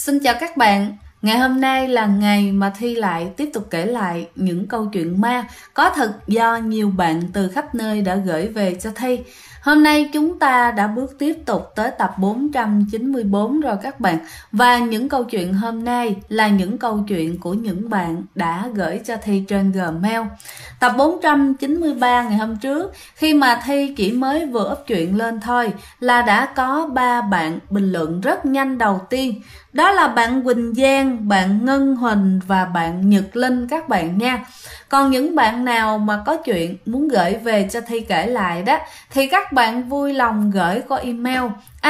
Xin chào các bạn. Ngày hôm nay là ngày mà Thi lại tiếp tục kể lại những câu chuyện ma có thật do nhiều bạn từ khắp nơi đã gửi về cho Thi. Hôm nay chúng ta đã bước tiếp tục tới tập 494 rồi các bạn. Và những câu chuyện hôm nay là những câu chuyện của những bạn đã gửi cho Thi trên Gmail. Tập 493 ngày hôm trước, khi mà Thi chỉ mới vừa up chuyện lên thôi là đã có 3 bạn bình luận rất nhanh đầu tiên. Đó là bạn Quỳnh Giang, bạn Ngân Huỳnh và bạn Nhật Linh các bạn nha. Còn những bạn nào mà có chuyện muốn gửi về cho Thi kể lại đó thì các bạn vui lòng gửi qua email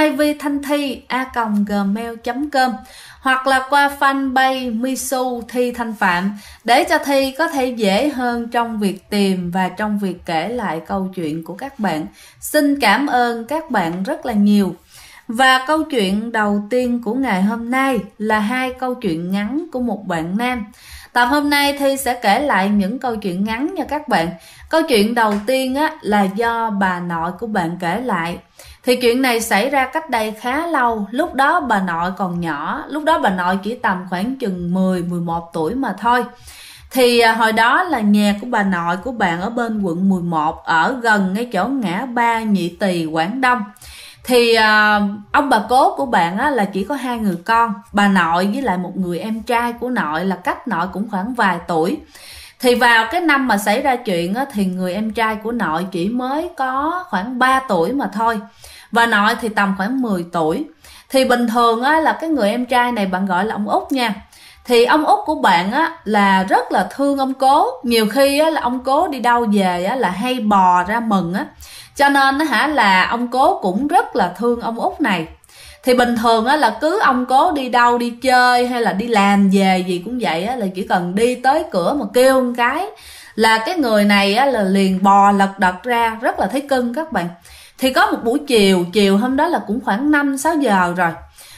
ivthanthi@gmail.com hoặc là qua fanpage Misu Thi Thanh Phạm để cho Thi có thể dễ hơn trong việc tìm và trong việc kể lại câu chuyện của các bạn. Xin cảm ơn các bạn rất là nhiều. Và câu chuyện đầu tiên của ngày hôm nay là 2 câu chuyện ngắn của một bạn nam. Tập hôm nay Thi sẽ kể lại những câu chuyện ngắn nha các bạn. Câu chuyện đầu tiên là do bà nội của bạn kể lại. Thì chuyện này xảy ra cách đây khá lâu, lúc đó bà nội còn nhỏ, lúc đó bà nội chỉ tầm khoảng chừng 10-11 tuổi mà thôi. Thì hồi đó là nhà của bà nội của bạn ở bên quận 11, ở gần ngay chỗ ngã ba Nhị Tỳ, Quảng Đông. Thì ông bà cố của bạn là chỉ có 2 người con, bà nội với lại một người em trai của nội, là cách nội cũng khoảng vài tuổi. Thì vào cái năm mà xảy ra chuyện thì người em trai của nội chỉ mới có khoảng 3 tuổi mà thôi, và nội thì tầm khoảng 10 tuổi. Thì bình thường là cái người em trai này bạn gọi là ông Út nha. Thì ông Út của bạn là rất là thương ông cố. Nhiều khi là ông cố đi đâu về là hay bò ra mừng cho nên là ông cố cũng rất là thương ông Út này. Thì bình thường là cứ ông cố đi đâu, đi chơi hay là đi làm về gì cũng vậy là chỉ cần đi tới cửa mà kêu một cái là cái người này là liền bò lật đật ra, rất là thấy cưng các bạn. Thì có một buổi chiều hôm đó là cũng khoảng 5-6 giờ rồi,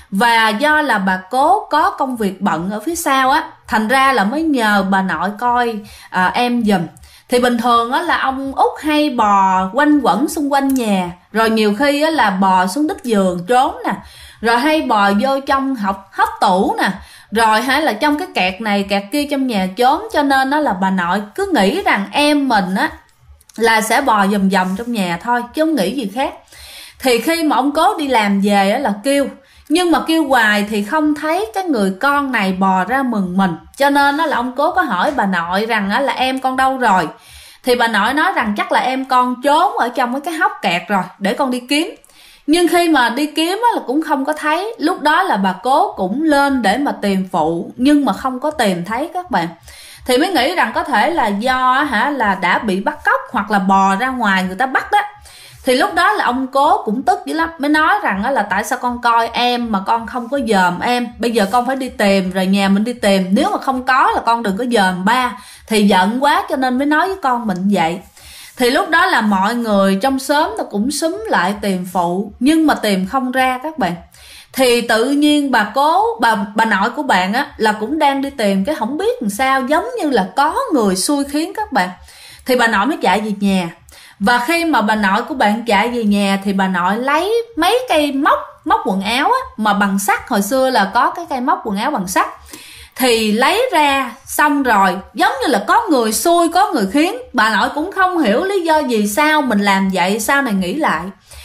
và do là bà cố có công việc bận ở phía sau thành ra là mới nhờ bà nội coi em giùm. Thì bình thường là ông Út hay bò quanh quẩn xung quanh nhà, rồi nhiều khi là bò xuống đít giường trốn nè, rồi hay bò vô trong hốc tủ nè, rồi hay là trong cái kẹt này kẹt kia trong nhà trốn. Cho nên là bà nội cứ nghĩ rằng em mình là sẽ bò vòng vòng trong nhà thôi chứ không nghĩ gì khác. Thì khi mà ông cố đi làm về là kêu, nhưng mà kêu hoài thì không thấy cái người con này bò ra mừng mình. Cho nên là ông cố có hỏi bà nội rằng là em con đâu rồi. Thì bà nội nói rằng chắc là em con trốn ở trong cái hốc kẹt rồi, để con đi kiếm. Nhưng khi mà đi kiếm là cũng không có thấy. Lúc đó là bà cố cũng lên để mà tìm phụ, nhưng mà không có tìm thấy các bạn. Thì mới nghĩ rằng có thể là do là đã bị bắt cóc hoặc là bò ra ngoài người ta bắt đó. Thì lúc đó là ông cố cũng tức dữ lắm, mới nói rằng là tại sao con coi em mà con không có dòm em, bây giờ con phải đi tìm, rồi nhà mình đi tìm, nếu mà không có là con đừng có dòm ba. Thì giận quá cho nên mới nói với con mình vậy. Thì lúc đó là mọi người trong xóm nó cũng xúm lại tìm phụ, nhưng mà tìm không ra các bạn. Thì tự nhiên bà nội của bạn là cũng đang đi tìm, cái không biết làm sao, giống như là có người xui khiến các bạn. Thì bà nội mới chạy về nhà. Và khi mà bà nội của bạn chạy về nhà thì bà nội lấy mấy cây móc quần áo mà bằng sắt, hồi xưa là có cái cây móc quần áo bằng sắt. Thì lấy ra xong rồi giống như là có người xui có người khiến. Bà nội cũng không hiểu lý do gì sao mình làm vậy, sau này nghĩ lại.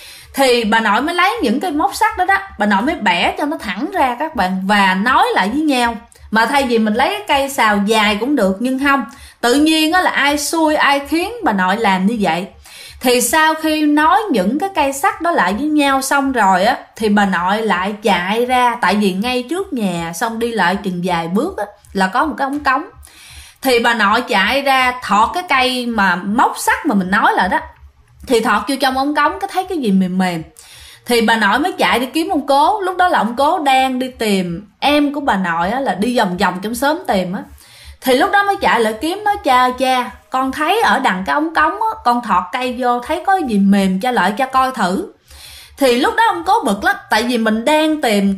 Thì bà nội mới lấy những cây móc sắt đó bà nội mới bẻ cho nó thẳng ra các bạn, và nói lại với nhau. Mà thay vì mình lấy cái cây xào dài cũng được, nhưng không, tự nhiên là ai xui ai khiến bà nội làm như vậy. Thì sau khi nói những cái cây sắt đó lại với nhau xong rồi thì bà nội lại chạy ra, tại vì ngay trước nhà xong đi lại chừng vài bước là có một cái ống cống. Thì bà nội chạy ra thọt cái cây mà móc sắt mà mình nói là đó, thì thọt vô trong ống cống, cái thấy cái gì mềm mềm. Thì bà nội mới chạy đi kiếm ông cố. Lúc đó là ông cố đang đi tìm em của bà nội là đi vòng vòng trong xóm tìm Thì lúc đó mới chạy lại kiếm, nói cha con thấy ở đằng cái ống cống con thọt cây vô thấy có gì mềm, cha lại cho coi thử. Thì lúc đó ông cố bực lắm, tại vì mình đang tìm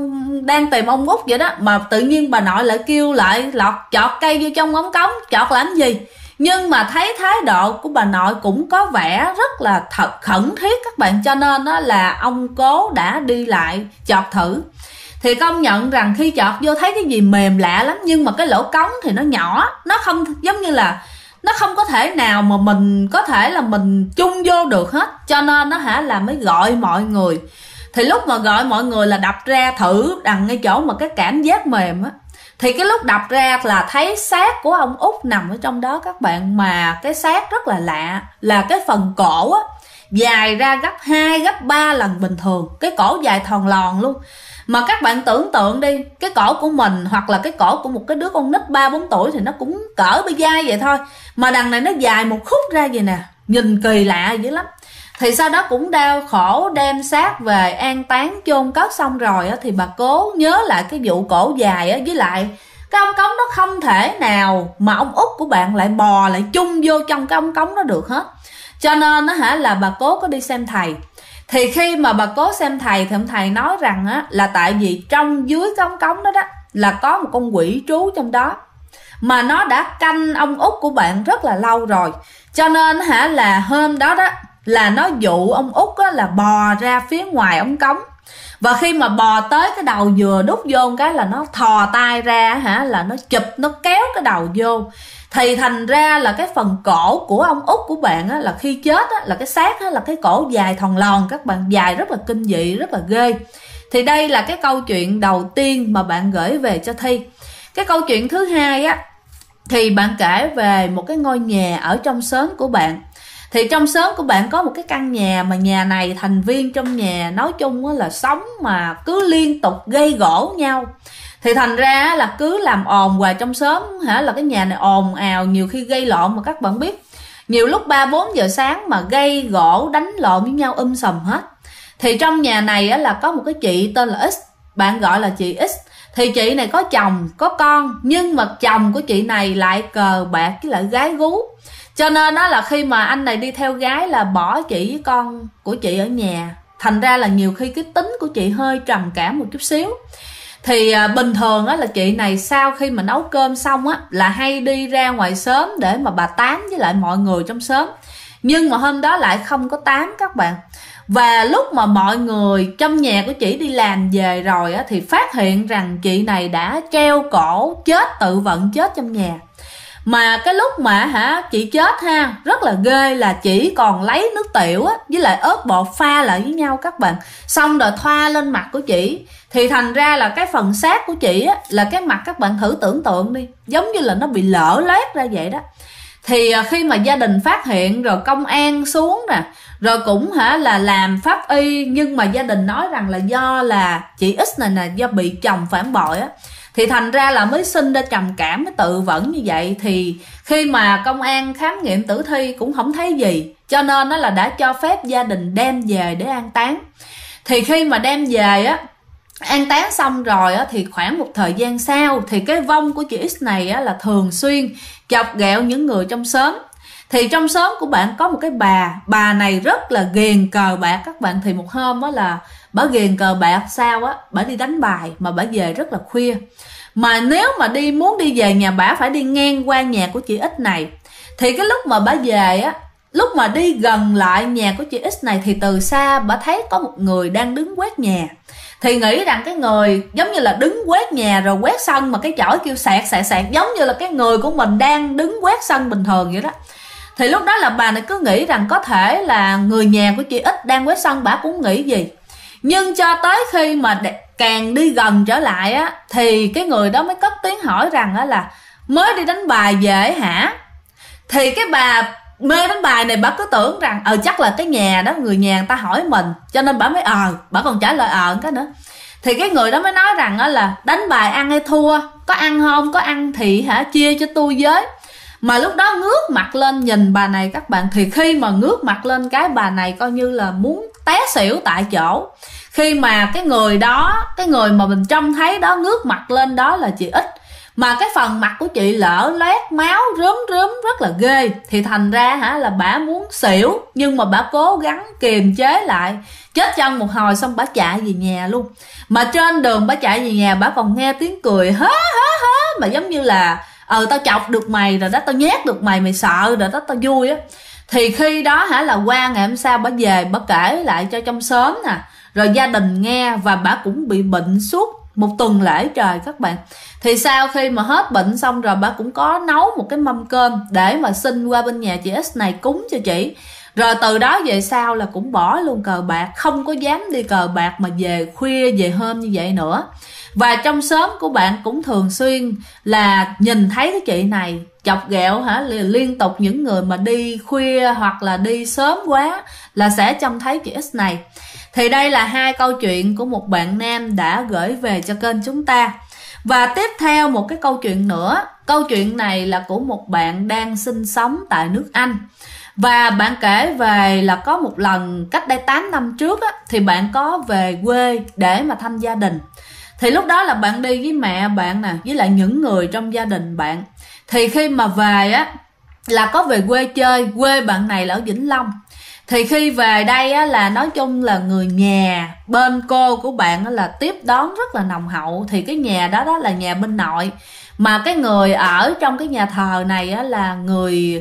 ông Út vậy đó, mà tự nhiên bà nội lại kêu lại chọt cây vô trong ống cống, chọt làm gì. Nhưng mà thấy thái độ của bà nội cũng có vẻ rất là khẩn thiết các bạn, cho nên là ông cố đã đi lại chọt thử. Thì công nhận rằng khi chọt vô thấy cái gì mềm lạ lắm, nhưng mà cái lỗ cống thì nó nhỏ, nó không giống như là nó không có thể nào mà mình có thể là mình chung vô được hết. Cho nên nó là mới gọi mọi người. Thì lúc mà gọi mọi người là đập ra thử đằng ngay chỗ mà cái cảm giác mềm á, thì cái lúc đập ra là thấy xác của ông Út nằm ở trong đó các bạn. Mà cái xác rất là lạ, là cái phần cổ á dài ra gấp 2, gấp 3 lần bình thường. Cái cổ dài thòn lòn luôn. Mà các bạn tưởng tượng đi, cái cổ của mình hoặc là cái cổ của một cái đứa con nít 3-4 tuổi thì nó cũng cỡ bề vai vậy thôi. Mà đằng này nó dài một khúc ra vậy nè, nhìn kỳ lạ dữ lắm. Thì sau đó cũng đau khổ đem xác về an táng chôn cất xong rồi á, thì bà cố nhớ lại cái vụ cổ dài á, với lại cái ống cống nó không thể nào mà ông Út của bạn lại bò lại chung vô trong cái ống cống đó được hết. Cho nên là bà cố có đi xem thầy. Thì khi mà bà cố xem thầy thì ông thầy nói rằng á, là tại vì trong dưới cái ống cống đó là có một con quỷ trú trong đó, mà nó đã canh ông Út của bạn rất là lâu rồi. Cho nên là hôm đó là nó dụ ông Út là bò ra phía ngoài ống cống. Và khi mà bò tới cái đầu vừa đút vô cái là nó thò tay ra là nó chụp, nó kéo cái đầu vô. Thì thành ra là cái phần cổ của ông Út của bạn là khi chết là cái xác là cái cổ dài thòn lòn các bạn, dài rất là kinh dị, rất là ghê. Thì đây là cái câu chuyện đầu tiên mà bạn gửi về cho Thi. Cái câu chuyện thứ hai thì bạn kể về một cái ngôi nhà ở trong xóm của bạn. Thì trong xóm của bạn có một cái căn nhà, mà nhà này thành viên trong nhà nói chung là sống mà cứ liên tục gây gổ nhau. Thì thành ra là cứ làm ồn hoài trong xóm là cái nhà này ồn ào, nhiều khi gây lộn. Mà các bạn biết, nhiều lúc 3-4 giờ sáng mà gây gỗ đánh lộn với nhau sùm hết. Thì trong nhà này là có một cái chị tên là X, bạn gọi là chị X. Thì chị này có chồng, có con, nhưng mà chồng của chị này lại cờ bạc với lại gái gú. Cho nên là khi mà anh này đi theo gái là bỏ chị với con của chị ở nhà. Thành ra là nhiều khi cái tính của chị hơi trầm cảm một chút xíu. Thì bình thường là chị này sau khi mà nấu cơm xong là hay đi ra ngoài xóm để mà bà tám với lại mọi người trong xóm. Nhưng mà hôm đó lại không có tám các bạn. Và lúc mà mọi người trong nhà của chị đi làm về rồi thì phát hiện rằng chị này đã treo cổ chết, tự vận chết trong nhà. Mà cái lúc mà chị chết rất là ghê, là chỉ còn lấy nước tiểu với lại ớt bột pha lại với nhau các bạn, xong rồi thoa lên mặt của chị. Thì thành ra là cái phần xác của chị là cái mặt các bạn thử tưởng tượng đi, giống như là nó bị lở loét ra vậy đó. Thì khi mà gia đình phát hiện rồi công an xuống nè, rồi cũng là làm pháp y, nhưng mà gia đình nói rằng là do là chị X này nè, do bị chồng phản bội thì thành ra là mới sinh ra trầm cảm, mới tự vẫn như vậy. Thì khi mà công an khám nghiệm tử thi cũng không thấy gì, cho nên là đã cho phép gia đình đem về để an táng. Thì khi mà đem về an táng xong rồi thì khoảng một thời gian sau thì cái vong của chị X này là thường xuyên chọc ghẹo những người trong xóm. Thì trong xóm của bạn có một cái bà này rất là ghiền cờ bạc các bạn. Thì một hôm là bà ghiền cờ bạc sao bà đi đánh bài mà bà về rất là khuya. Mà nếu mà muốn đi về nhà bà phải đi ngang qua nhà của chị X này. Thì cái lúc mà bà về lúc mà đi gần lại nhà của chị X này thì từ xa bà thấy có một người đang đứng quét nhà. Thì nghĩ rằng cái người giống như là đứng quét nhà rồi quét sân mà cái chổi kêu sẹt sẹt sẹt, giống như là cái người của mình đang đứng quét sân bình thường vậy đó. Thì lúc đó là bà này cứ nghĩ rằng có thể là người nhà của chị X đang quét sân, bà cũng nghĩ gì. Nhưng cho tới khi mà càng đi gần trở lại thì cái người đó mới cất tiếng hỏi rằng là mới đi đánh bài về hả? Thì cái bà mê đánh bài này bà cứ tưởng rằng chắc là cái nhà đó, người nhà người ta hỏi mình, cho nên bà mới bà còn trả lời cái nữa. Thì cái người đó mới nói rằng là đánh bài ăn hay thua, có ăn không, có ăn thì chia cho tôi với. Mà lúc đó ngước mặt lên nhìn bà này các bạn. Thì khi mà ngước mặt lên cái bà này coi như là muốn té xỉu tại chỗ. Khi mà cái người đó, cái người mà mình trông thấy đó ngước mặt lên đó là chị X. Mà cái phần mặt của chị lở loét máu rớm rất là ghê. Thì thành ra là bả muốn xỉu, nhưng mà bả cố gắng kiềm chế lại. Chết chân một hồi xong bả chạy về nhà luôn. Mà trên đường bả chạy về nhà bả còn nghe tiếng cười hớ. Mà giống như là tao chọc được mày rồi đó, tao nhát được mày, mày sợ rồi đó, tao vui á. Thì khi đó là qua ngày hôm sau bả về bả kể lại cho trong xóm nè, rồi gia đình nghe. Và bả cũng bị bệnh suốt 1 tuần lễ trời các bạn. Thì sau khi mà hết bệnh xong rồi, bà cũng có nấu một cái mâm cơm để mà xin qua bên nhà chị X này cúng cho chị. Rồi từ đó về sau là cũng bỏ luôn cờ bạc, không có dám đi cờ bạc mà về khuya về hôm như vậy nữa. Và trong xóm của bạn cũng thường xuyên là nhìn thấy cái chị này chọc ghẹo liên tục những người mà đi khuya hoặc là đi sớm quá là sẽ trông thấy chị X này. Thì đây là 2 câu chuyện của một bạn nam đã gửi về cho kênh chúng ta. Và tiếp theo một cái câu chuyện nữa. Câu chuyện này là của một bạn đang sinh sống tại nước Anh. Và bạn kể về là có một lần cách đây 8 năm trước á, thì bạn có về quê để mà thăm gia đình. Thì lúc đó là bạn đi với mẹ bạn nè, với lại những người trong gia đình bạn. Thì khi mà về á, là có về quê chơi, quê bạn này là ở Vĩnh Long. Thì khi về đây á, là nói chung là người nhà bên cô của bạn á, là tiếp đón rất là nồng hậu. Thì cái nhà đó là nhà bên nội. Mà cái người ở trong cái nhà thờ này á, là người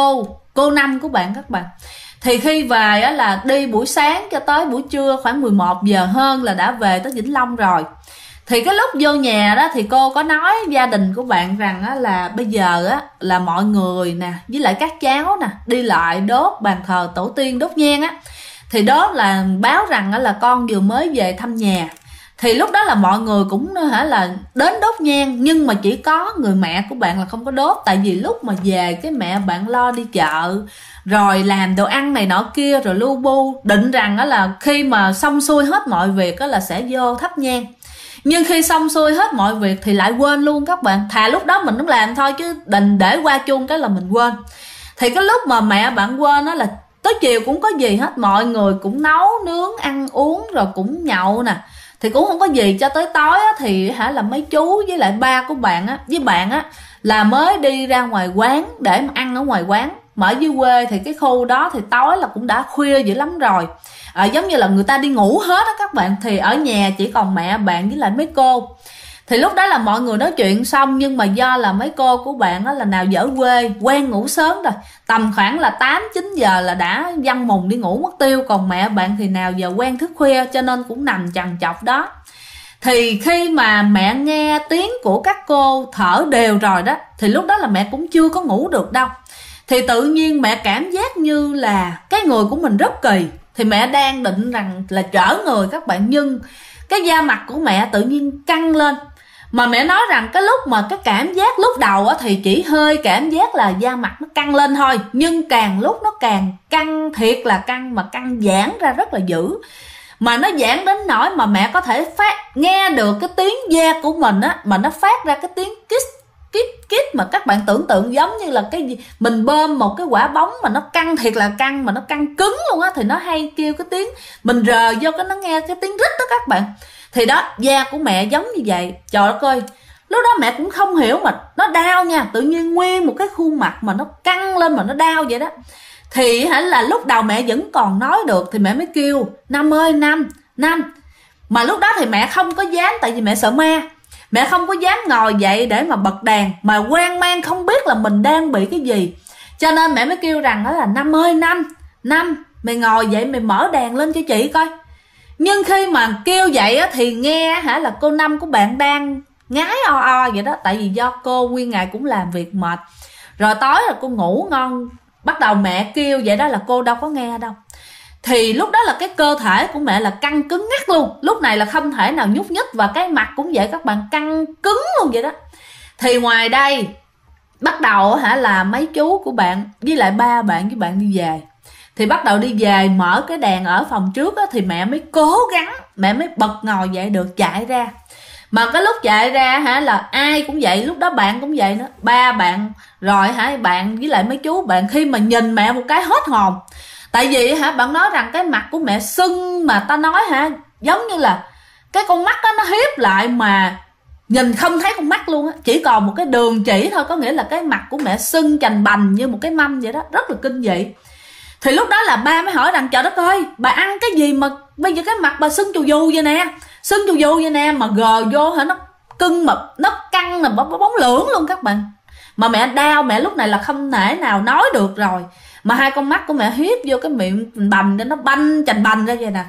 cô Năm của bạn các bạn. Thì khi về á, là đi buổi sáng cho tới buổi trưa khoảng 11 giờ hơn là đã về tới Vĩnh Long rồi. Thì cái lúc vô nhà đó thì cô có nói gia đình của bạn rằng á, là bây giờ á, là mọi người nè với lại các cháu nè đi lại đốt bàn thờ tổ tiên, đốt nhang á. Thì đó là báo rằng á, là con vừa mới về thăm nhà. Thì lúc đó là mọi người cũng là đến đốt nhang. Nhưng mà chỉ có người mẹ của bạn là không có đốt. Tại vì lúc mà về cái mẹ bạn lo đi chợ rồi làm đồ ăn này nọ kia rồi lu bu, định rằng á, là khi mà xong xuôi hết mọi việc á, là sẽ vô thắp nhang. Nhưng khi xong xuôi hết mọi việc thì lại quên luôn các bạn. Thà lúc đó mình cũng làm thôi chứ định để qua chuông cái là mình quên. Thì cái lúc mà mẹ bạn quên đó là tới chiều cũng có gì hết. Mọi người cũng nấu nướng ăn uống rồi cũng nhậu nè. Thì cũng không có gì cho tới tối á, thì là mấy chú với lại ba của bạn á, với bạn á là mới đi ra ngoài quán để mà ăn ở ngoài quán. Mà ở dưới quê thì cái khu đó thì tối là cũng đã khuya dữ lắm rồi. Giống như là người ta đi ngủ hết á các bạn. Thì ở nhà chỉ còn mẹ bạn với lại mấy cô. Thì lúc đó là mọi người nói chuyện xong. Nhưng mà do là mấy cô của bạn á, là nào dở quê quen ngủ sớm rồi, tầm khoảng là 8-9 giờ là đã văng mùng đi ngủ mất tiêu. Còn mẹ bạn thì nào giờ quen thức khuya cho nên cũng nằm chằn chọc đó. Thì khi mà mẹ nghe tiếng của các cô thở đều rồi đó, thì lúc đó là mẹ cũng chưa có ngủ được đâu. Thì tự nhiên mẹ cảm giác như là cái người của mình rất kỳ. Thì mẹ đang định rằng là trở người các bạn. Nhưng cái da mặt của mẹ tự nhiên căng lên. Mà mẹ nói rằng cái lúc mà cái cảm giác lúc đầu á, thì chỉ hơi cảm giác là da mặt nó căng lên thôi. Nhưng càng lúc nó càng căng, thiệt là căng, mà căng giãn ra rất là dữ. Mà nó giãn đến nỗi mà mẹ có thể nghe được cái tiếng da của mình á, mà nó phát ra cái tiếng kít mà các bạn tưởng tượng giống như là cái gì mình bơm một cái quả bóng mà nó căng, thiệt là căng, mà nó căng cứng luôn á. Thì nó hay kêu cái tiếng, mình rờ vô cái nó nghe cái tiếng rít đó các bạn. Thì đó, da của mẹ giống như vậy. Trời đất ơi, lúc đó mẹ cũng không hiểu mà nó đau nha. Tự nhiên nguyên một cái khuôn mặt mà nó căng lên mà nó đau vậy đó. Thì là lúc đầu mẹ vẫn còn nói được. Thì mẹ mới kêu Năm ơi Năm. Mà lúc đó thì mẹ không có dám, tại vì mẹ sợ ma. Mẹ không có dám ngồi dậy để mà bật đèn, mà hoang mang không biết là mình đang bị cái gì. Cho nên mẹ mới kêu rằng đó là Năm ơi Năm, mày ngồi dậy mày mở đèn lên cho chị coi. Nhưng khi mà kêu vậy á, thì nghe là cô Năm của bạn đang ngái o vậy đó. Tại vì do cô nguyên ngày cũng làm việc mệt, rồi tối là cô ngủ ngon. Bắt đầu mẹ kêu vậy đó là cô đâu có nghe đâu. Thì lúc đó là cái cơ thể của mẹ là căng cứng ngắc luôn. Lúc này là không thể nào nhúc nhích. Và cái mặt cũng vậy các bạn, căng cứng luôn vậy đó. Thì ngoài đây bắt đầu là mấy chú của bạn với lại ba bạn với bạn đi về. Thì bắt đầu đi về mở cái đèn ở phòng trước á, thì mẹ mới cố gắng, mẹ mới bật ngồi dậy được, chạy ra. Mà cái lúc chạy ra là ai cũng vậy. Lúc đó bạn cũng vậy nữa, ba bạn rồi bạn với lại mấy chú bạn khi mà nhìn mẹ một cái hết hồn. Tại vì bạn nói rằng cái mặt của mẹ sưng, mà ta nói giống như là cái con mắt đó nó hiếp lại mà nhìn không thấy con mắt luôn á, chỉ còn một cái đường chỉ thôi. Có nghĩa là cái mặt của mẹ sưng chành bành như một cái mâm vậy đó, rất là kinh dị. Thì lúc đó là ba mới hỏi rằng trời đất ơi, bà ăn cái gì mà bây giờ cái mặt bà sưng chù dù vậy nè, sưng chù dù vậy nè, mà gờ vô nó cưng, mà nó căng là bóng lưỡng luôn các bạn. Mà mẹ đau, mẹ lúc này là không thể nào nói được rồi. Mà hai con mắt của mẹ hiếp vô cái miệng bành cho nó banh chành bành ra vậy nè.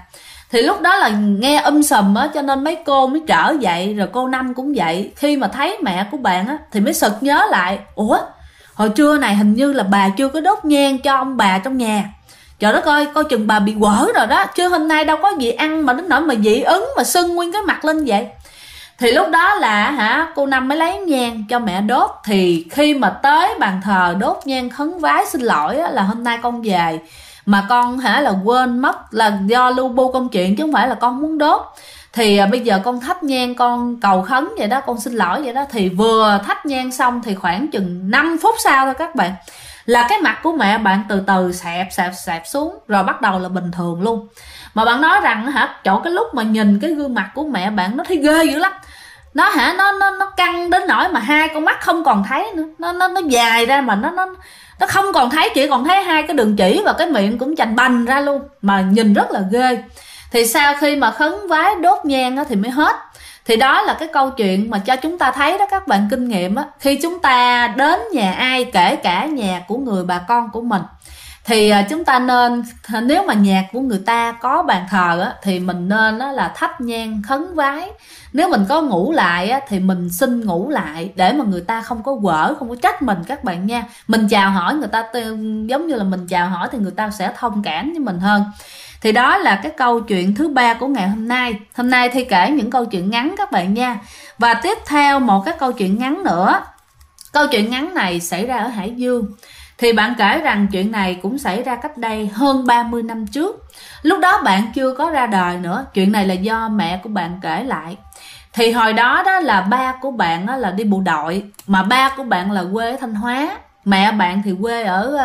Thì lúc đó là nghe sùm á, cho nên mấy cô mới trở dậy, rồi cô Năm cũng vậy. Khi mà thấy mẹ của bạn á thì mới sực nhớ lại, ủa hồi trưa này hình như là bà chưa có đốt nhang cho ông bà trong nhà. Trời đất ơi, coi chừng bà bị quở rồi đó, chứ hôm nay đâu có gì ăn mà đến nỗi mà dị ứng mà sưng nguyên cái mặt lên vậy. Thì lúc đó là cô Năm mới lấy nhang cho mẹ đốt. Thì khi mà tới bàn thờ đốt nhang khấn vái xin lỗi á, là hôm nay con về mà con là quên mất, là do lu bu công chuyện chứ không phải là con muốn đốt. Thì bây giờ con thắp nhang con cầu khấn vậy đó, con xin lỗi vậy đó. Thì vừa thắp nhang xong thì khoảng chừng 5 phút sau thôi các bạn, là cái mặt của mẹ bạn từ từ xẹp xuống, rồi bắt đầu là bình thường luôn. Mà bạn nói rằng chỗ cái lúc mà nhìn cái gương mặt của mẹ bạn nó thấy ghê dữ lắm. Nó nó căng đến nỗi mà hai con mắt không còn thấy nữa, nó dài ra mà nó không còn thấy, chỉ còn thấy hai cái đường chỉ và cái miệng cũng chành bành ra luôn, mà nhìn rất là ghê. Thì sau khi mà khấn vái đốt nhang thì mới hết. Thì đó là cái câu chuyện mà cho chúng ta thấy đó các bạn, kinh nghiệm á, khi chúng ta đến nhà ai, kể cả nhà của người bà con của mình, thì chúng ta nên, nếu mà nhà của người ta có bàn thờ á, thì mình nên là thắp nhang khấn vái. Nếu mình có ngủ lại á, thì mình xin ngủ lại để mà người ta không có quở, không có trách mình các bạn nha. Mình chào hỏi người ta giống như là mình chào hỏi thì người ta sẽ thông cảm với mình hơn. Thì đó là cái câu chuyện thứ 3 của ngày hôm nay. Hôm nay Thi kể những câu chuyện ngắn các bạn nha. Và tiếp theo một cái câu chuyện ngắn nữa. Câu chuyện ngắn này xảy ra ở Hải Dương. Thì bạn kể rằng chuyện này cũng xảy ra cách đây hơn 30 năm trước. Lúc đó bạn chưa có ra đời nữa. Chuyện này là do mẹ của bạn kể lại. Thì hồi đó đó là ba của bạn là đi bộ đội. Mà ba của bạn là quê ở Thanh Hóa, mẹ bạn thì quê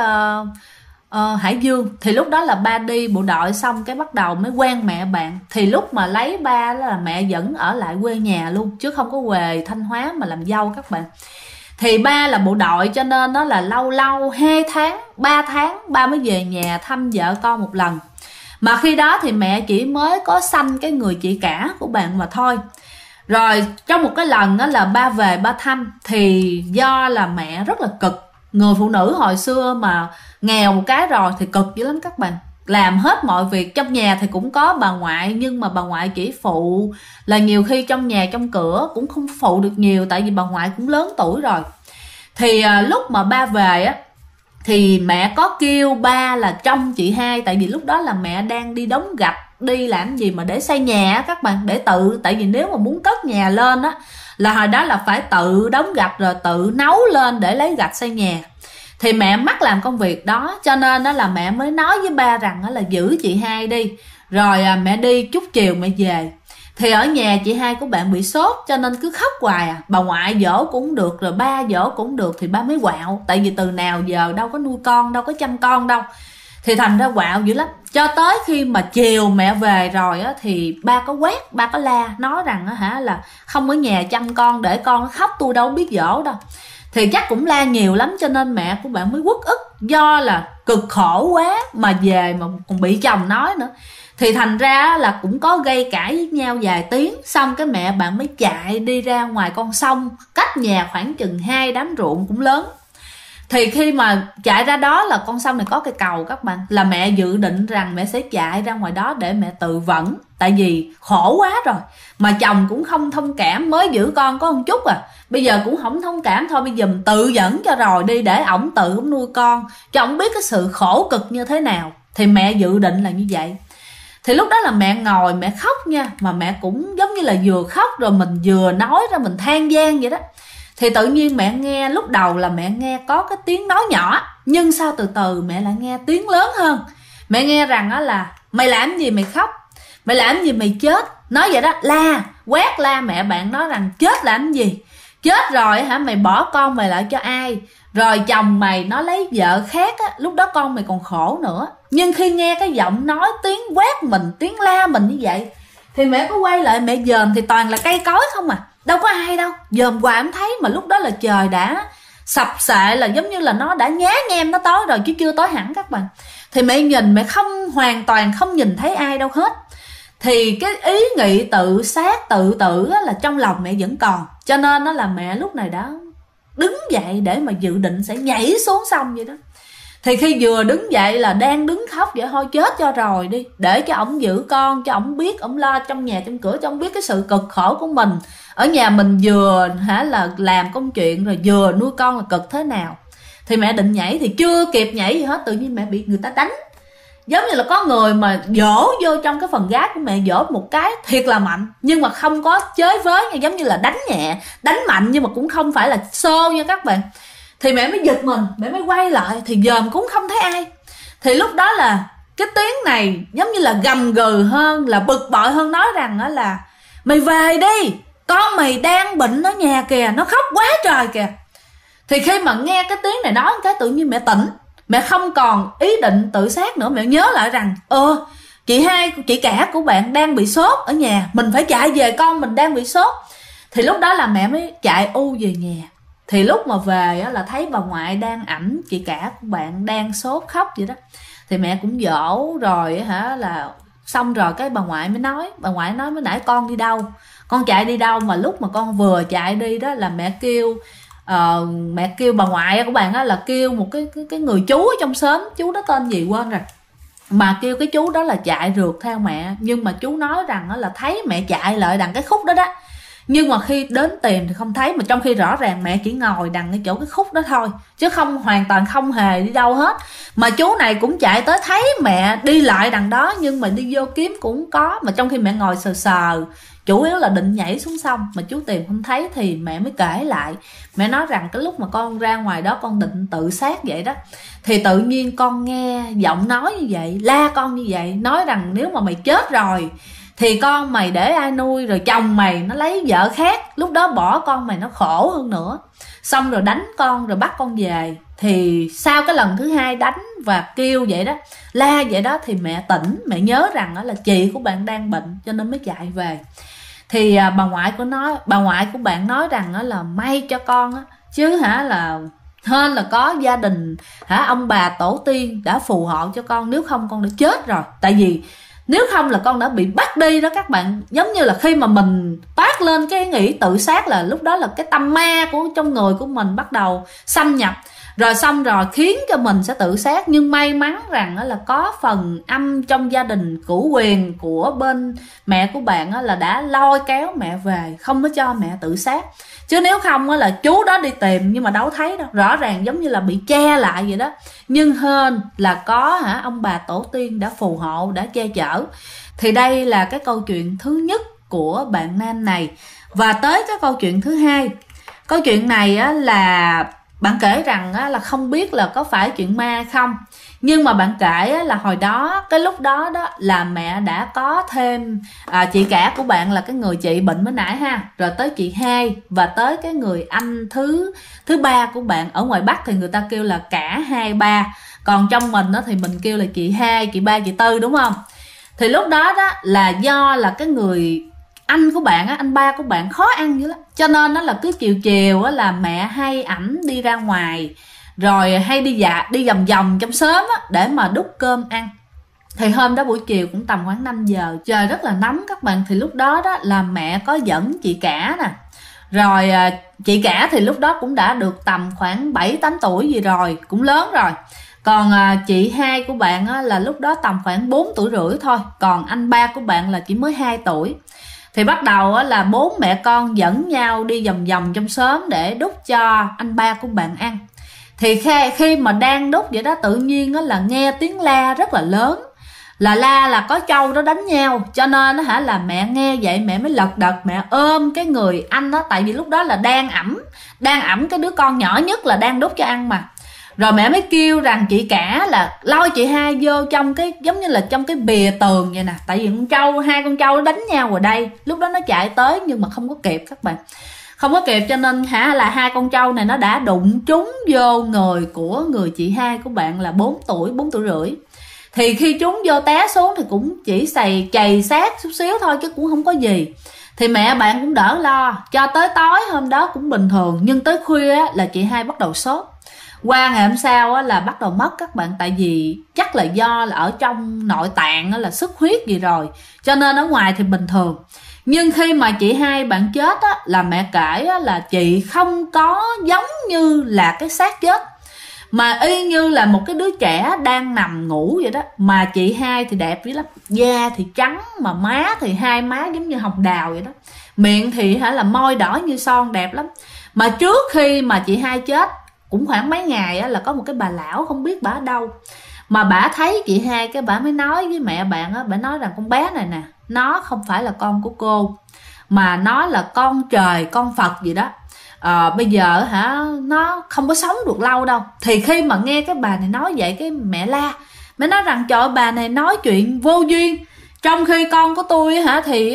ở Hải Dương. Thì lúc đó là ba đi bộ đội xong cái bắt đầu mới quen mẹ bạn. Thì lúc mà lấy ba là mẹ vẫn ở lại quê nhà luôn, chứ không có về Thanh Hóa mà làm dâu các bạn. Thì ba là bộ đội cho nên đó là lâu lâu 2 tháng, 3 tháng ba mới về nhà thăm vợ con một lần. Mà khi đó thì mẹ chỉ mới có sanh cái người chị cả của bạn mà thôi. Rồi trong một cái lần đó là ba về ba thăm, thì do là mẹ rất là cực. Người phụ nữ hồi xưa mà nghèo một cái rồi thì cực dữ lắm các bạn. Làm hết mọi việc. Trong nhà thì cũng có bà ngoại, nhưng mà bà ngoại chỉ phụ là nhiều khi trong nhà trong cửa cũng không phụ được nhiều, tại vì bà ngoại cũng lớn tuổi rồi. Thì lúc mà ba về á, thì mẹ có kêu ba là trông chị hai. Tại vì lúc đó là mẹ đang đi đóng gạch, đi làm gì mà để xây nhà á các bạn, để tự, tại vì nếu mà muốn cất nhà lên á là hồi đó là phải tự đóng gạch rồi tự nấu lên để lấy gạch xây nhà. Thì mẹ mắc làm công việc đó, cho nên đó là mẹ mới nói với ba rằng là giữ chị hai đi, rồi mẹ đi chút chiều mẹ về. Thì ở nhà chị hai của bạn bị sốt cho nên cứ khóc hoài bà ngoại dỗ cũng được, rồi ba dỗ cũng được, thì ba mới quạo. Tại vì từ nào giờ đâu có nuôi con, đâu có chăm con đâu, thì thành ra quạo dữ lắm. Cho tới khi mà chiều mẹ về rồi á, thì ba có quát, ba có la, nói rằng là không ở nhà chăm con, để con nó khóc tôi đâu biết dỗ đâu. Thì chắc cũng la nhiều lắm, cho nên mẹ của bạn mới uất ức. Do là cực khổ quá mà về mà còn bị chồng nói nữa, thì thành ra là cũng có gây cãi với nhau vài tiếng. Xong cái mẹ bạn mới chạy đi ra ngoài con sông, cách nhà khoảng chừng 2 đám ruộng cũng lớn. Thì khi mà chạy ra đó là con sông này có cây cầu các bạn, là mẹ dự định rằng mẹ sẽ chạy ra ngoài đó để mẹ tự vẫn. Tại vì khổ quá rồi, mà chồng cũng không thông cảm, mới giữ con có một chút bây giờ cũng không thông cảm, thôi bây giờ mình tự dẫn cho rồi đi, để ổng tự ổng nuôi con, cho ổng biết cái sự khổ cực như thế nào. Thì mẹ dự định là như vậy. Thì lúc đó là mẹ ngồi mẹ khóc nha, mà mẹ cũng giống như là vừa khóc rồi mình vừa nói ra, mình than vang vậy đó. Thì tự nhiên mẹ nghe, lúc đầu là mẹ nghe có cái tiếng nói nhỏ, nhưng sau từ từ mẹ lại nghe tiếng lớn hơn. Mẹ nghe rằng đó là mày làm gì mày khóc, mày làm gì mày chết, nói vậy đó, la, quát la mẹ bạn, nói rằng chết làm gì, chết rồi mày bỏ con mày lại cho ai, rồi chồng mày nó lấy vợ khác á, lúc đó con mày còn khổ nữa. Nhưng khi nghe cái giọng nói, tiếng quát mình, tiếng la mình như vậy, thì mẹ có quay lại mẹ dòm thì toàn là cây cối không đâu có ai đâu. Dòm hoài em thấy, mà lúc đó là trời đã sập sệ, là giống như là nó đã nhá nhem, nó tối rồi chứ chưa tối hẳn các bạn. Thì mẹ nhìn, mẹ không hoàn toàn không nhìn thấy ai đâu hết. Thì cái ý nghĩ tự sát tự tử là trong lòng mẹ vẫn còn, cho nên đó là mẹ lúc này đã đứng dậy để mà dự định sẽ nhảy xuống sông vậy đó. Thì khi vừa đứng dậy là đang đứng khóc vậy thôi, chết cho rồi đi, để cho ổng giữ con, cho ổng biết, ổng lo trong nhà trong cửa, cho ổng biết cái sự cực khổ của mình. Ở nhà mình vừa là làm công chuyện rồi vừa nuôi con là cực thế nào. Thì mẹ định nhảy thì chưa kịp nhảy gì hết, tự nhiên mẹ bị người ta đánh. Giống như là có người mà dỗ vô trong cái phần gác của mẹ, dỗ một cái thiệt là mạnh, nhưng mà không có chới với nha, giống như là đánh nhẹ, đánh mạnh nhưng mà cũng không phải là xô nha các bạn. Thì mẹ mới giật mình, mẹ mới quay lại thì dòm cũng không thấy ai. Thì lúc đó là cái tiếng này giống như là gầm gừ hơn, là bực bội hơn, nói rằng đó là mày về đi, con mày đang bệnh ở nhà kìa, nó khóc quá trời kìa. Thì khi mà nghe cái tiếng này nói cái tự nhiên mẹ tỉnh. Mẹ không còn ý định tự sát nữa. Mẹ nhớ lại rằng chị cả của bạn đang bị sốt ở nhà, mình phải chạy về, con mình đang bị sốt. Thì lúc đó là mẹ mới chạy về nhà. Thì lúc mà về là thấy bà ngoại đang ẵm chị cả của bạn đang sốt khóc vậy đó. Thì mẹ cũng dỗ rồi là xong rồi cái bà ngoại mới nói, mới nãy con đi đâu, con chạy đi đâu, mà lúc mà con vừa chạy đi đó là mẹ kêu bà ngoại của bạn là kêu một cái người chú ở trong xóm, chú đó tên gì quên rồi, mà kêu cái chú đó là chạy rượt theo mẹ. Nhưng mà chú nói rằng là thấy mẹ chạy lại đằng cái khúc đó đó, nhưng mà khi đến tìm thì không thấy, mà trong khi rõ ràng mẹ chỉ ngồi đằng cái chỗ cái khúc đó thôi, chứ hoàn toàn không hề đi đâu hết. Mà chú này cũng chạy tới thấy mẹ đi lại đằng đó, nhưng mà đi vô kiếm cũng có, mà trong khi mẹ ngồi sờ chủ yếu là định nhảy xuống sông, mà chú tìm không thấy. Thì mẹ mới kể lại, mẹ nói rằng cái lúc mà con ra ngoài đó con định tự sát vậy đó, thì tự nhiên con nghe giọng nói như vậy, la con như vậy, nói rằng nếu mà mày chết rồi thì con mày để ai nuôi, rồi chồng mày nó lấy vợ khác, lúc đó bỏ con mày nó khổ hơn nữa, xong rồi đánh con rồi bắt con về. Thì sau cái lần thứ hai đánh và kêu vậy đó, la vậy đó, thì mẹ tỉnh, mẹ nhớ rằng đó là chị của bạn đang bệnh cho nên mới chạy về. Thì bà ngoại của bạn nói rằng đó là may cho con á, chứ là hên là có gia đình ông bà tổ tiên đã phù hộ cho con, nếu không con đã chết rồi. Tại vì nếu không là con đã bị bắt đi đó các bạn. Giống như là khi mà mình toát lên cái nghĩ tự sát là lúc đó là cái tâm ma của trong người của mình bắt đầu xâm nhập, rồi xong rồi khiến cho mình sẽ tự sát. Nhưng may mắn rằng là có phần âm trong gia đình cửu quyền của bên mẹ của bạn là đã lôi kéo mẹ về, không có cho mẹ tự sát. Chứ nếu không là chú đó đi tìm nhưng mà đâu thấy đâu, rõ ràng giống như là bị che lại vậy đó. Nhưng hên là có ông bà tổ tiên đã phù hộ, đã che chở. Thì đây là cái câu chuyện thứ nhất của bạn nam này. Và tới cái câu chuyện thứ hai. Câu chuyện này là bạn kể rằng là không biết là có phải chuyện ma hay không, nhưng mà bạn kể là hồi đó, cái lúc đó đó là mẹ đã có thêm chị cả của bạn là cái người chị bệnh mới nãy rồi tới chị hai, và tới cái người anh thứ ba của bạn. Ở ngoài Bắc thì người ta kêu là cả hai ba, còn trong mình đó thì mình kêu là chị hai, chị ba, chị tư, đúng không? Thì lúc đó đó là do là cái người anh của bạn anh ba của bạn khó ăn dữ lắm, cho nên đó là cứ chiều là mẹ hay ẵm đi ra ngoài, rồi hay đi vòng vòng trong xóm để mà đút cơm ăn. Thì hôm đó buổi chiều cũng tầm khoảng 5 giờ, trời rất là nóng các bạn. Thì lúc đó đó là mẹ có dẫn chị cả nè, rồi chị cả thì lúc đó cũng đã được tầm khoảng 7-8 tuổi gì rồi, cũng lớn rồi. Còn chị hai của bạn là lúc đó tầm khoảng 4 tuổi rưỡi thôi, còn anh ba của bạn là chỉ mới 2 tuổi. Thì bắt đầu là 4 mẹ con dẫn nhau đi vòng vòng trong xóm để đút cho anh ba của bạn ăn. Thì khi mà đang đút vậy đó, tự nhiên là nghe tiếng la rất là lớn, là la là có trâu đó đánh nhau. Cho nên là mẹ nghe vậy mẹ mới lật đật mẹ ôm cái người anh đó, tại vì lúc đó là đang ẵm cái đứa con nhỏ nhất là đang đút cho ăn mà. Rồi mẹ mới kêu rằng chị cả là lôi chị hai vô trong cái giống như là trong cái bìa tường vậy nè, tại vì hai con trâu nó đánh nhau ở đây. Lúc đó nó chạy tới nhưng mà không có kịp các bạn, không có kịp, cho nên là hai con trâu này nó đã đụng trúng vô người của người chị hai của bạn là 4 tuổi rưỡi. Thì khi chúng vô té xuống thì cũng chỉ chày xác chút xíu thôi chứ cũng không có gì. Thì mẹ bạn cũng đỡ lo, cho tới tối hôm đó cũng bình thường. Nhưng tới khuya là chị hai bắt đầu sốt. Qua ngày hôm sau là bắt đầu mất các bạn, tại vì chắc là do là ở trong nội tạng là xuất huyết gì rồi, cho nên ở ngoài thì bình thường. Nhưng khi mà chị hai bạn chết là mẹ kể là chị không có giống như là cái xác chết, mà y như là một cái đứa trẻ đang nằm ngủ vậy đó. Mà chị hai thì đẹp dữ lắm, da thì trắng mà má thì hai má giống như hồng đào vậy đó, miệng thì là môi đỏ như son, đẹp lắm. Mà trước khi mà chị hai chết cũng khoảng mấy ngày á, là có một cái bà lão không biết bà ở đâu, mà bà thấy chị hai cái bà mới nói với mẹ bạn á, bà nói rằng con bé này nè, nó không phải là con của cô mà nó là con trời con Phật gì đó. Bây giờ nó không có sống được lâu đâu. Thì khi mà nghe cái bà này nói vậy, cái mẹ la, mẹ nói rằng trời ơi, bà này nói chuyện vô duyên, trong khi con của tôi thì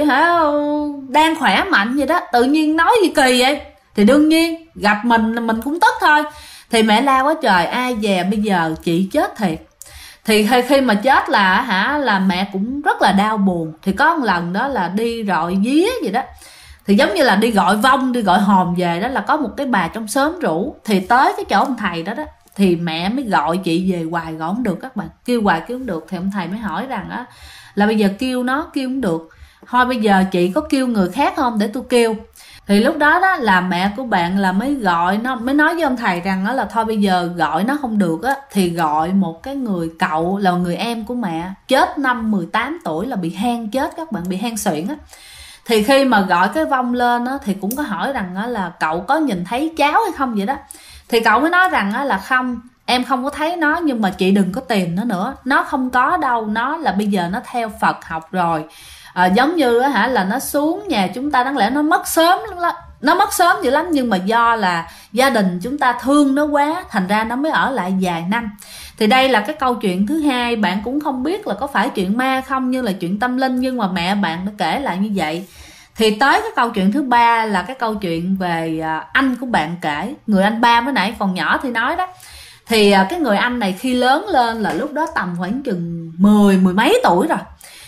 đang khỏe mạnh vậy đó, tự nhiên nói gì kỳ vậy. Thì đương nhiên gặp mình cũng tức thôi. Thì mẹ la quá trời, ai dè bây giờ chị chết thiệt. Thì khi mà chết là mẹ cũng rất là đau buồn. Thì có một lần đó là đi rọi vía gì đó, thì giống như là đi gọi vong, đi gọi hồn về đó, là có một cái bà trong xóm rủ. Thì tới cái chỗ ông thầy đó đó, thì mẹ mới gọi chị về hoài, gọi không được các bạn, kêu hoài kêu không được. Thì ông thầy mới hỏi rằng á, là bây giờ kêu nó kêu không được, thôi bây giờ chị có kêu người khác không để tôi kêu. Thì lúc đó đó là mẹ của bạn là mới gọi nó, mới nói với ông thầy rằng đó là thôi bây giờ gọi nó không được á, thì gọi một cái người cậu là người em của mẹ, chết năm 18 tuổi là bị hen chết các bạn, bị hen suyễn á. Thì khi mà gọi cái vong lên á, thì cũng có hỏi rằng á, là cậu có nhìn thấy cháu hay không vậy đó. Thì cậu mới nói rằng á, là không, em không có thấy nó, nhưng mà chị đừng có tìm nó nữa, nó không có đâu, nó là bây giờ nó theo Phật học rồi. Giống như là nó xuống nhà chúng ta, đáng lẽ nó mất sớm lắm, nó mất sớm dữ lắm, nhưng mà do là gia đình chúng ta thương nó quá, thành ra nó mới ở lại vài năm. Thì đây là cái câu chuyện thứ hai. Bạn cũng không biết là có phải chuyện ma không, như là chuyện tâm linh, nhưng mà mẹ bạn đã kể lại như vậy. Thì tới cái câu chuyện thứ ba là cái câu chuyện về anh của bạn kể, người anh ba mới nãy còn nhỏ thì nói đó. Thì cái người anh này khi lớn lên là lúc đó tầm khoảng chừng mười mấy tuổi rồi,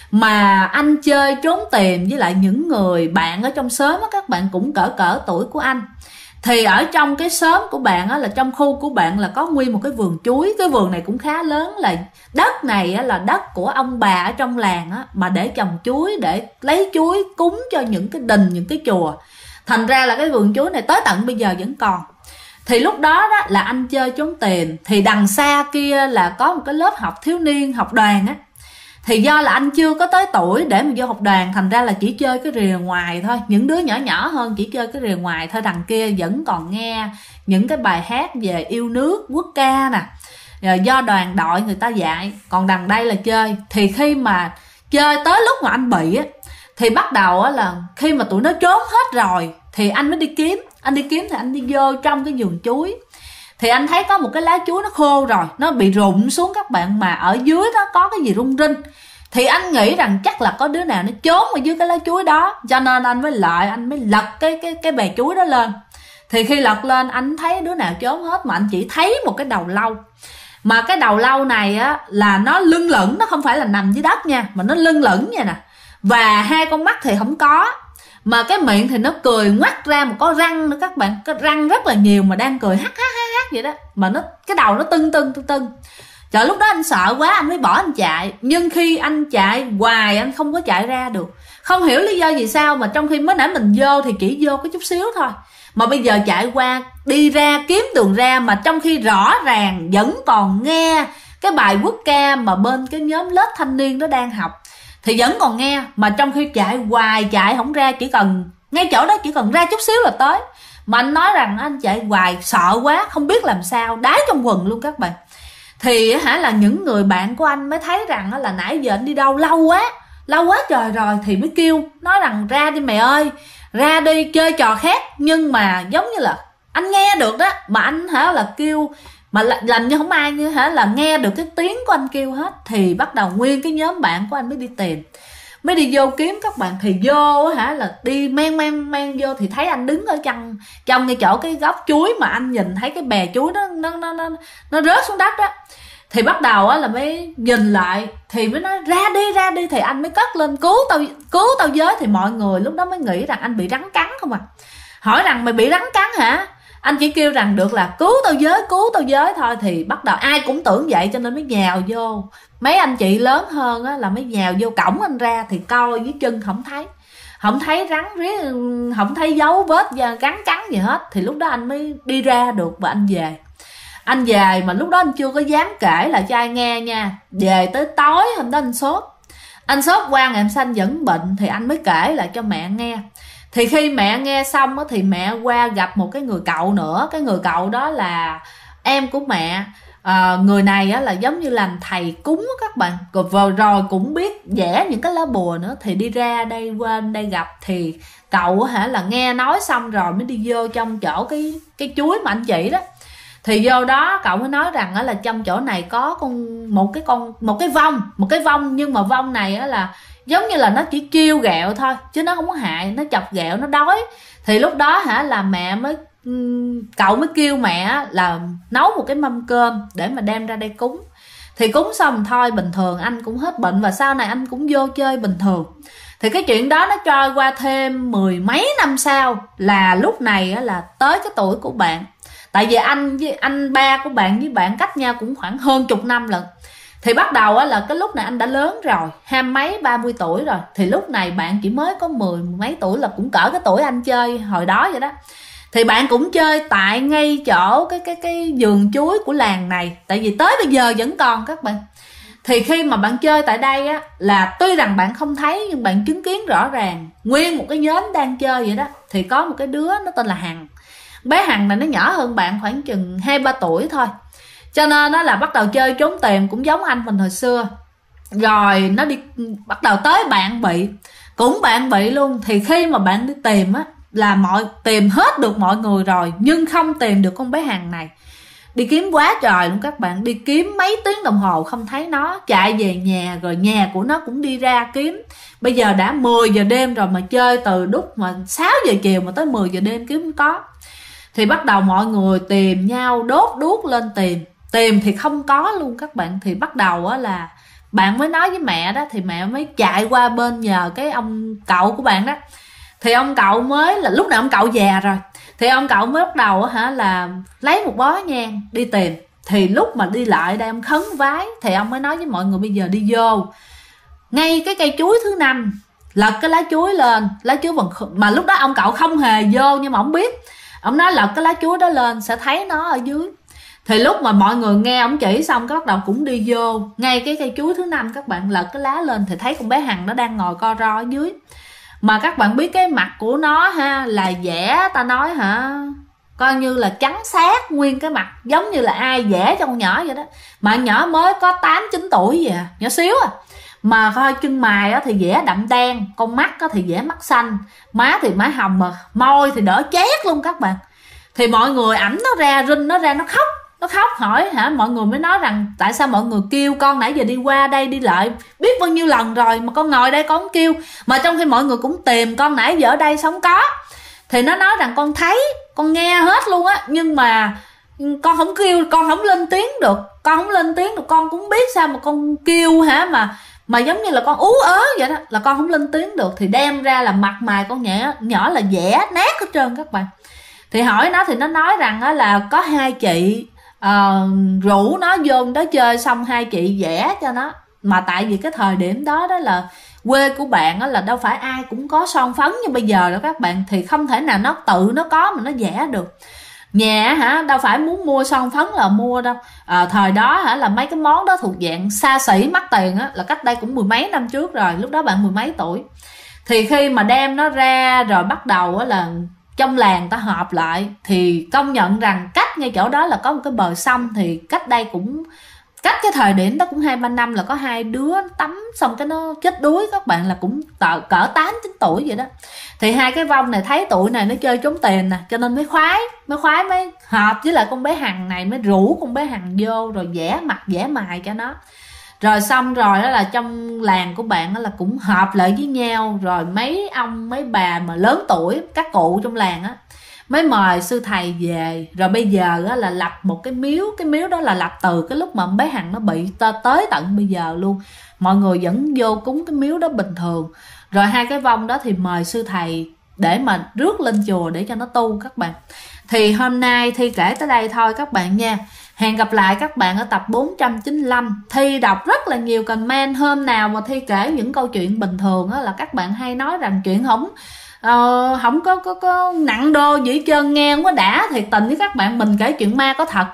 mà anh chơi trốn tìm với lại những người bạn ở trong xóm á, các bạn cũng cỡ tuổi của anh. Thì ở trong cái xóm của bạn á, là trong khu của bạn là có nguyên một cái vườn chuối. Cái vườn này cũng khá lớn, là đất này á, là đất của ông bà ở trong làng á, mà để trồng chuối, để lấy chuối cúng cho những cái đình, những cái chùa. Thành ra là cái vườn chuối này tới tận bây giờ vẫn còn. Thì lúc đó đó là anh chơi trốn tìm, thì đằng xa kia là có một cái lớp học thiếu niên, học đoàn á. Thì do là anh chưa có tới tuổi để mà vô học đoàn, thành ra là chỉ chơi cái rìa ngoài thôi. Những đứa nhỏ nhỏ hơn chỉ chơi cái rìa ngoài thôi. Đằng kia vẫn còn nghe những cái bài hát về yêu nước, quốc ca nè, do đoàn đội người ta dạy. Còn đằng đây là chơi. Thì khi mà chơi tới lúc mà anh bị á, thì bắt đầu á là khi mà tụi nó trốn hết rồi, thì anh mới đi kiếm. Anh đi kiếm thì anh đi vô trong cái vườn chuối. Thì anh thấy có một cái lá chuối nó khô rồi, nó bị rụng xuống các bạn, mà ở dưới đó có cái gì rung rinh. Thì anh nghĩ rằng chắc là có đứa nào nó trốn ở dưới cái lá chuối đó, cho nên anh mới lật cái bè chuối đó lên. Thì khi lật lên anh thấy đứa nào trốn hết, mà anh chỉ thấy một cái đầu lâu. Mà cái đầu lâu này á là nó lưng lửng, nó không phải là nằm dưới đất nha, mà nó lưng lửng nha nè. Và hai con mắt thì không có, mà cái miệng thì nó cười ngoắt ra một có răng nữa các bạn, cái răng rất là nhiều mà đang cười hắc vậy đó. Mà nó cái đầu nó tưng. Trời, lúc đó anh sợ quá, anh mới bỏ anh chạy. Nhưng khi anh chạy hoài anh không có chạy ra được, không hiểu lý do gì sao, mà trong khi mới nãy mình vô thì chỉ vô có chút xíu thôi, mà bây giờ chạy qua đi ra kiếm đường ra, mà trong khi rõ ràng vẫn còn nghe cái bài quốc ca mà bên cái nhóm lớp thanh niên đó đang học, thì vẫn còn nghe. Mà trong khi chạy hoài chạy không ra, chỉ cần ngay chỗ đó chỉ cần ra chút xíu là tới. Mà anh nói rằng anh chạy hoài sợ quá, không biết làm sao, đái trong quần luôn các bạn. Thì là những người bạn của anh mới thấy rằng là nãy giờ anh đi đâu lâu quá trời rồi, thì mới kêu nói rằng ra đi mẹ ơi, ra đi chơi trò khác. Nhưng mà giống như là anh nghe được đó, mà anh là kêu mà làm như không ai như là nghe được cái tiếng của anh kêu hết. Thì bắt đầu nguyên cái nhóm bạn của anh mới đi tìm, mới đi vô kiếm các bạn. Thì vô là đi men vô thì thấy anh đứng ở trong cái chỗ cái góc chuối, mà anh nhìn thấy cái bè chuối đó nó rớt xuống đất đó. Thì bắt đầu là mới nhìn lại, thì mới nói ra đi. Thì anh mới cất lên cứu tao với. Thì mọi người lúc đó mới nghĩ rằng anh bị rắn cắn không à. Hỏi rằng mày bị rắn cắn hả? Anh chỉ kêu rằng được là cứu tao với thôi. Thì bắt đầu ai cũng tưởng vậy, cho nên mới nhào vô. Mấy anh chị lớn hơn á là mới nhào vô cổng anh ra, thì coi dưới chân không thấy rắn riết, không thấy dấu vết cắn gì hết. Thì lúc đó anh mới đi ra được và anh về. Anh về mà lúc đó anh chưa có dám kể lại cho ai nghe nha. Về tới tối hôm đó anh sốt qua ngày hôm sau anh vẫn bệnh, thì anh mới kể lại cho mẹ nghe. Thì khi mẹ nghe xong thì mẹ qua gặp một cái người cậu nữa. Cái người cậu đó là em của mẹ. Người này là giống như làm thầy cúng các bạn, rồi cũng biết vẽ những cái lá bùa nữa. Thì đi ra đây, qua đây gặp thì cậu là nghe nói xong rồi mới đi vô trong chỗ cái chuối mà anh chỉ đó. Thì vô đó cậu mới nói rằng là trong chỗ này có một cái vong, nhưng mà vong này là giống như là nó chỉ trêu ghẹo thôi chứ nó không có hại, nó chọc ghẹo, nó đói. Thì lúc đó là cậu mới kêu mẹ là nấu một cái mâm cơm để mà đem ra đây cúng. Thì cúng xong thôi, bình thường anh cũng hết bệnh và sau này anh cũng vô chơi bình thường. Thì cái chuyện đó nó trôi qua thêm 10 mấy năm sau, là lúc này là tới cái tuổi của bạn. Tại vì anh ba của bạn với bạn cách nhau cũng khoảng hơn chục năm lận. Thì bắt đầu là cái lúc này anh đã lớn rồi, 20 mấy 30 tuổi rồi. Thì lúc này bạn chỉ mới có 10 mấy tuổi, là cũng cỡ cái tuổi anh chơi hồi đó vậy đó. Thì bạn cũng chơi tại ngay chỗ cái vườn chuối của làng này. Tại vì tới bây giờ vẫn còn các bạn. Thì khi mà bạn chơi tại đây là tuy rằng bạn không thấy nhưng bạn chứng kiến rõ ràng nguyên một cái nhóm đang chơi vậy đó. Thì có một cái đứa nó tên là Hằng. Bé Hằng này nó nhỏ hơn bạn khoảng chừng 2-3 tuổi thôi. Cho nên nó là bắt đầu chơi trốn tìm cũng giống anh mình hồi xưa. Rồi nó đi bắt đầu tới bạn bị luôn. Thì khi mà bạn đi tìm là tìm hết được mọi người rồi nhưng không tìm được con bé Hằng này. Đi kiếm quá trời luôn các bạn, đi kiếm mấy tiếng đồng hồ không thấy nó, chạy về nhà, rồi nhà của nó cũng đi ra kiếm. Bây giờ đã 10 giờ đêm rồi mà chơi từ lúc mà 6 giờ chiều mà tới 10 giờ đêm kiếm không có. Thì bắt đầu mọi người tìm nhau, đốt đuốc lên tìm thì không có luôn các bạn. Thì bắt đầu là bạn mới nói với mẹ đó, thì mẹ mới chạy qua bên nhờ cái ông cậu của bạn đó. Thì ông cậu mới là lúc nào ông cậu già rồi, thì ông cậu mới bắt đầu là lấy một bó nhang đi tìm. Thì lúc mà đi lại đây ông khấn vái, thì ông mới nói với mọi người bây giờ đi vô ngay cái cây chuối thứ 5, lật cái lá chuối lên, lá chuối mà lúc đó ông cậu không hề vô nhưng mà ông biết. Ông nói lật cái lá chuối đó lên sẽ thấy nó ở dưới. Thì lúc mà mọi người nghe ông chỉ xong, cái bắt đầu cũng đi vô ngay cái cây chuối thứ 5 các bạn, lật cái lá lên thì thấy con bé Hằng nó đang ngồi co ro ở dưới. Mà các bạn biết cái mặt của nó là vẽ, ta nói coi như là trắng xác nguyên cái mặt, giống như là ai vẽ cho con nhỏ vậy đó. Mà nhỏ mới có 8-9 tuổi vậy nhỏ xíu Mà coi chân mày thì vẽ đậm đen, con mắt thì vẽ mắt xanh, má thì má hồng, mà môi thì đỡ chét luôn các bạn. Thì mọi người ẵm nó ra, rinh nó ra, nó khóc hỏi mọi người mới nói rằng tại sao mọi người kêu con nãy giờ đi qua đây đi lại biết bao nhiêu lần rồi mà con ngồi đây con không kêu, mà trong khi mọi người cũng tìm con nãy giờ ở đây sống có. Thì nó nói rằng con thấy, con nghe hết luôn nhưng mà con không kêu, con không lên tiếng được, con cũng biết sao mà con kêu mà giống như là con ú ớ vậy đó, là con không lên tiếng được. Thì đem ra là mặt mày con nhỏ là vẽ nát hết trơn các bạn. Thì hỏi nó thì nó nói rằng là có 2 chị rủ nó vô đó chơi, xong 2 chị vẽ cho nó. Mà tại vì cái thời điểm đó là quê của bạn là đâu phải ai cũng có son phấn như bây giờ đâu các bạn. Thì không thể nào nó tự nó có mà nó vẽ được. Nhà đâu phải muốn mua son phấn là mua đâu. Thời đó là mấy cái món đó thuộc dạng xa xỉ mắc tiền là cách đây cũng 10 mấy năm trước rồi, lúc đó bạn 10 mấy tuổi. Thì khi mà đem nó ra rồi bắt đầu là trong làng ta họp lại, thì công nhận rằng cách ngay chỗ đó là có một cái bờ sông. Thì cách đây cũng cách cái thời điểm đó cũng 2-3 năm là có 2 đứa tắm xong cái nó chết đuối các bạn, là cũng cỡ 8-9 tuổi vậy đó. Thì 2 cái vong này thấy tụi này nó chơi trốn tiền nè, cho nên mới họp với lại con bé Hằng này, mới rủ con bé Hằng vô rồi vẽ mặt vẽ mày cho nó. Rồi xong rồi đó là trong làng của bạn là cũng họp lại với nhau, rồi mấy ông mấy bà mà lớn tuổi, các cụ trong làng mới mời sư thầy về. Rồi bây giờ là lập một cái miếu đó là lập từ cái lúc mà bé Hằng nó bị tới tận bây giờ luôn. Mọi người vẫn vô cúng cái miếu đó bình thường. Rồi 2 cái vong đó thì mời sư thầy để mà rước lên chùa để cho nó tu các bạn. Thì hôm nay Thi kể tới đây thôi các bạn nha. Hẹn gặp lại các bạn ở tập 495. Thi đọc rất là nhiều comment. Hôm nào mà Thi kể những câu chuyện bình thường là các bạn hay nói rằng chuyện không có nặng đô dữ trơn, nghe không có đã. Thiệt tình với các bạn, mình kể chuyện ma có thật,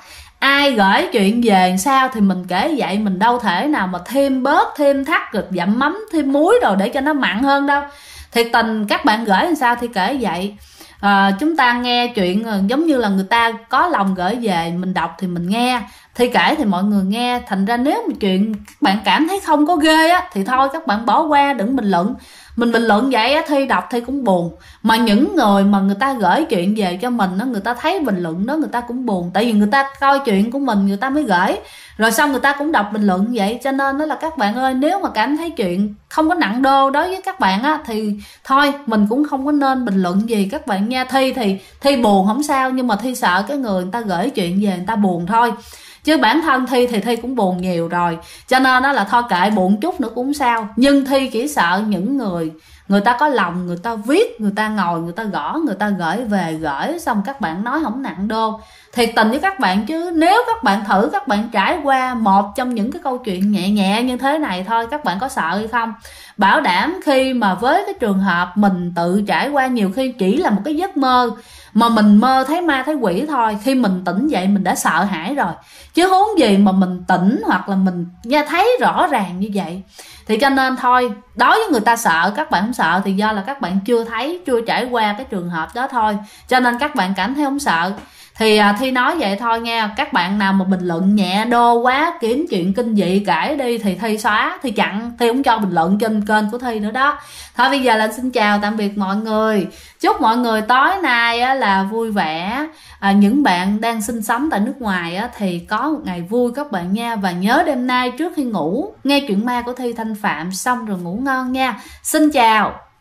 ai gửi chuyện về sao thì mình kể vậy, mình đâu thể nào mà thêm bớt thêm thắt rồi dặm mắm thêm muối rồi để cho nó mặn hơn đâu. Thiệt tình các bạn gửi làm sao thì kể vậy. Chúng ta nghe chuyện giống như là người ta có lòng gửi về, mình đọc thì mình nghe, Thi kể thì mọi người nghe. Thành ra nếu mà chuyện các bạn cảm thấy không có ghê á thì thôi các bạn bỏ qua, đừng bình luận. Mình bình luận vậy á, Thi đọc Thi cũng buồn. Mà những người mà người ta gửi chuyện về cho mình á, người ta thấy bình luận đó người ta cũng buồn. Tại vì người ta coi chuyện của mình người ta mới gửi, rồi xong người ta cũng đọc bình luận vậy. Cho nên đó là các bạn ơi, nếu mà cảm thấy chuyện không có nặng đô đối với các bạn á thì thôi mình cũng không có nên bình luận gì các bạn nha. Thi thì Thi buồn không sao, nhưng mà Thi sợ cái người ta gửi chuyện về người ta buồn thôi. Chứ bản thân Thi thì Thi cũng buồn nhiều rồi, cho nên đó là thôi kệ, buồn chút nữa cũng sao. Nhưng Thi chỉ sợ những người ta có lòng, người ta viết, người ta ngồi, người ta gõ, người ta gửi về, gửi xong các bạn nói không nặng đô. Thiệt tình với các bạn, chứ nếu các bạn thử, các bạn trải qua một trong những cái câu chuyện nhẹ nhẹ như thế này thôi, các bạn có sợ hay không? Bảo đảm khi mà với cái trường hợp mình tự trải qua, nhiều khi chỉ là một cái giấc mơ mà mình mơ thấy ma thấy quỷ thôi, khi mình tỉnh dậy mình đã sợ hãi rồi, chứ huống gì mà mình tỉnh hoặc là mình nghe thấy rõ ràng như vậy. Thì cho nên thôi, đối với người ta sợ, các bạn không sợ thì do là các bạn chưa thấy, chưa trải qua cái trường hợp đó thôi, cho nên các bạn cảm thấy không sợ. Thì Thi nói vậy thôi nha. Các bạn nào mà bình luận nhẹ đô quá, kiếm chuyện kinh dị kể đi thì Thi xóa, Thi chặn, Thi không cho bình luận trên kênh của Thi nữa đó. Thôi bây giờ là xin chào tạm biệt mọi người. Chúc mọi người tối nay á, là vui vẻ. Những bạn đang sinh sống tại nước ngoài á, thì có một ngày vui các bạn nha. Và nhớ đêm nay trước khi ngủ nghe chuyện ma của Thi Thanh Phạm xong rồi ngủ ngon nha. Xin chào.